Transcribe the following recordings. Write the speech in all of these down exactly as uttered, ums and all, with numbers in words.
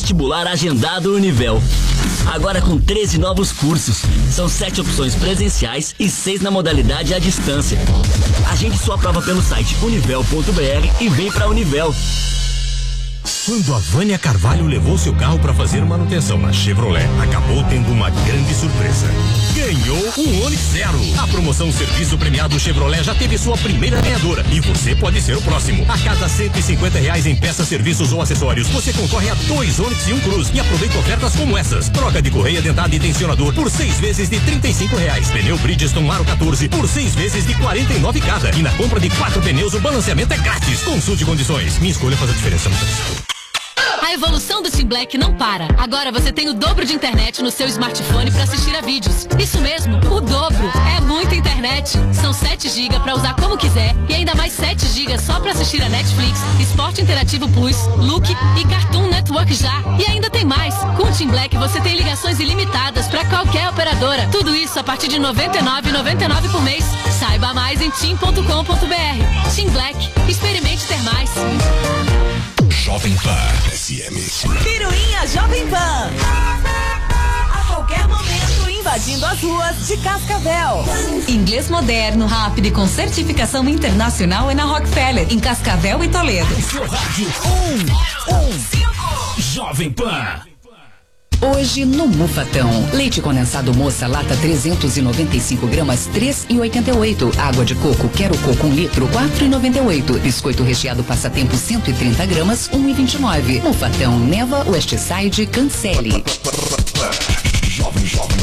Vestibular Agendado Univel. Agora com treze novos cursos. São sete opções presenciais e seis na modalidade à distância. Agende sua prova pelo site univel ponto b r e vem pra Univel. Quando a Vânia Carvalho levou seu carro para fazer manutenção na Chevrolet, acabou tendo uma grande surpresa. Ganhou um Onix Zero. A promoção Serviço Premiado Chevrolet já teve sua primeira ganhadora e você pode ser o próximo. A cada cento e cinquenta reais em peças, serviços ou acessórios, você concorre a dois Onix e um Cruz e aproveita ofertas como essas. Troca de correia dentada e tensionador por seis vezes de trinta e cinco reais. Pneu Bridgestone Aro quatorze por seis vezes de quarenta e nove cada. E na compra de quatro pneus o balanceamento é grátis. Consulte condições. Minha escolha faz a diferença. A evolução do Tim Black não para. Agora você tem o dobro de internet no seu smartphone para assistir a vídeos. Isso mesmo, o dobro. É muita internet. São sete gigas para usar como quiser e ainda mais sete gigas só para assistir a Netflix, Esporte Interativo Plus, Look e Cartoon Network já. E ainda tem mais. Com o Tim Black você tem ligações ilimitadas para qualquer operadora. Tudo isso a partir de noventa e nove reais e noventa e nove centavos por mês. Saiba mais em tim ponto com ponto b r. Tim Black. Experimente ter mais. Jovem Pan S M. Piruinha Jovem Pan. A qualquer momento invadindo as ruas de Cascavel. Inglês moderno, rápido e com certificação internacional é na Rockefeller, em Cascavel e Toledo. Seu rádio um, um, cinco. Jovem Pan. Hoje no Mufatão, leite condensado Moça lata trezentos e noventa e cinco gramas, três e oitenta e oito. Água de coco Quero Coco um litro, quatro e noventa e oito. Biscoito recheado Passatempo cento e trinta gramas, um e vinte e nove. Mufatão, Neva, Westside, cancele. Jovem, jovem.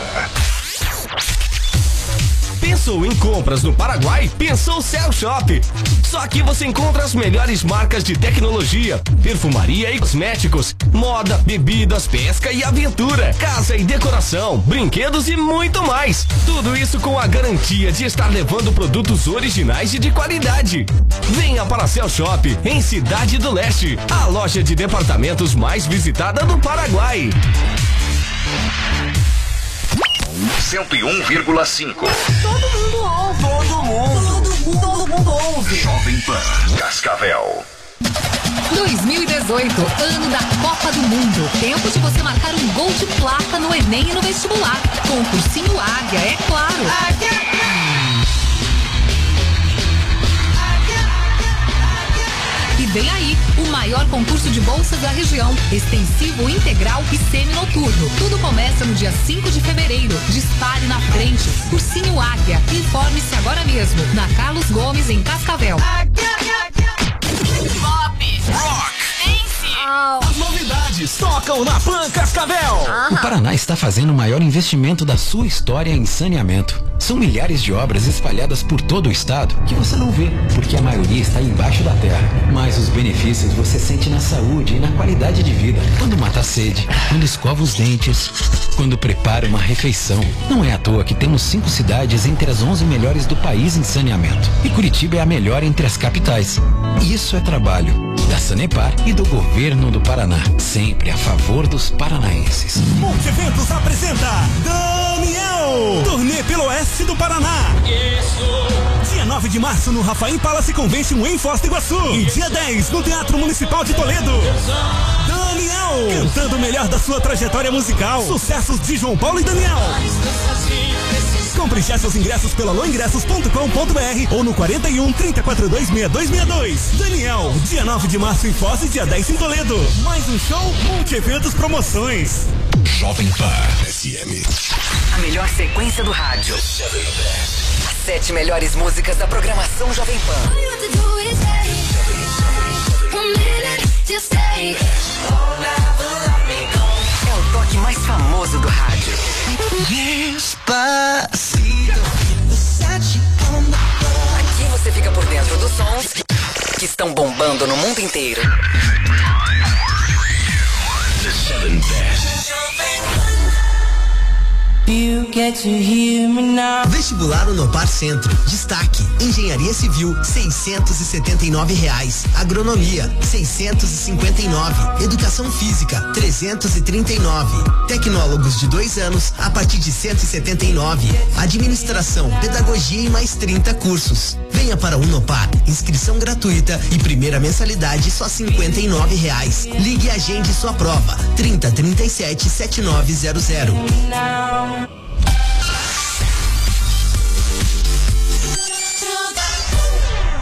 Pensou em compras no Paraguai? Pensou Cell Shop. Só aqui você encontra as melhores marcas de tecnologia, perfumaria e cosméticos, moda, bebidas, pesca e aventura, casa e decoração, brinquedos e muito mais. Tudo isso com a garantia de estar levando produtos originais e de qualidade. Venha para a Cell Shop, em Cidade do Leste, a loja de departamentos mais visitada do Paraguai. cento e um vírgula cinco. Todo mundo ouve. Todo mundo. Todo mundo, todo mundo ouve. Jovem Pan Cascavel. dois mil e dezoito, ano da Copa do Mundo. Tempo de você marcar um gol de plata no Enem e no vestibular. Com o cursinho Águia, é claro. Águia. E vem aí, o maior concurso de bolsas da região, extensivo, integral e semi-noturno. Tudo começa no dia cinco de fevereiro. Dispare na frente. Cursinho Águia. Informe-se agora mesmo. Na Carlos Gomes, em Cascavel. Águia, águia. Pop. Rock. Dance. As novidades tocam na Pan Cascavel. O Paraná está fazendo o maior investimento da sua história em saneamento. São milhares de obras espalhadas por todo o estado que você não vê, porque a maioria está embaixo da terra. Mas os benefícios você sente na saúde e na qualidade de vida. Quando mata a sede, quando escova os dentes, quando prepara uma refeição. Não é à toa que temos cinco cidades entre as onze melhores do país em saneamento. E Curitiba é a melhor entre as capitais. Isso é trabalho da Sanepar e do governo do Paraná. Sempre a favor dos paranaenses. Multiventos apresenta Daniel, turnê pelo oeste do Paraná. Isso. Dia nove de março no Rafaim Palace Convention em Foz do Iguaçu. E dia dez no Teatro Municipal de Toledo. Daniel, cantando o melhor da sua trajetória musical. Sucessos de João Paulo e Daniel. Compre já seus ingressos pelo alô ingressos ponto com ponto b r ou no quarenta e um, trinta e quatro, dois, sessenta e dois sessenta e dois. Daniel, dia nove de março em Foz e dia dez em Toledo. Mais um show, multi-eventos, promoções. Jovem Pan S M. A melhor sequência do rádio. As sete melhores músicas da programação Jovem Pan. É o toque mais famoso do rádio. Aqui você fica por dentro dos sons que estão bombando no mundo inteiro. Vestibular Unopar Centro. Destaque: Engenharia Civil, seiscentos e setenta e nove reais. Agronomia, seiscentos e cinquenta e nove. Educação Física, trezentos e trinta e nove. Tecnólogos de dois anos a partir de cento e setenta e nove. Administração, Pedagogia e mais trinta cursos. Venha para Unopar. Inscrição gratuita e primeira mensalidade só cinquenta e nove reais. Ligue e agende sua prova. trinta, trinta e sete, setenta e nove zero zero.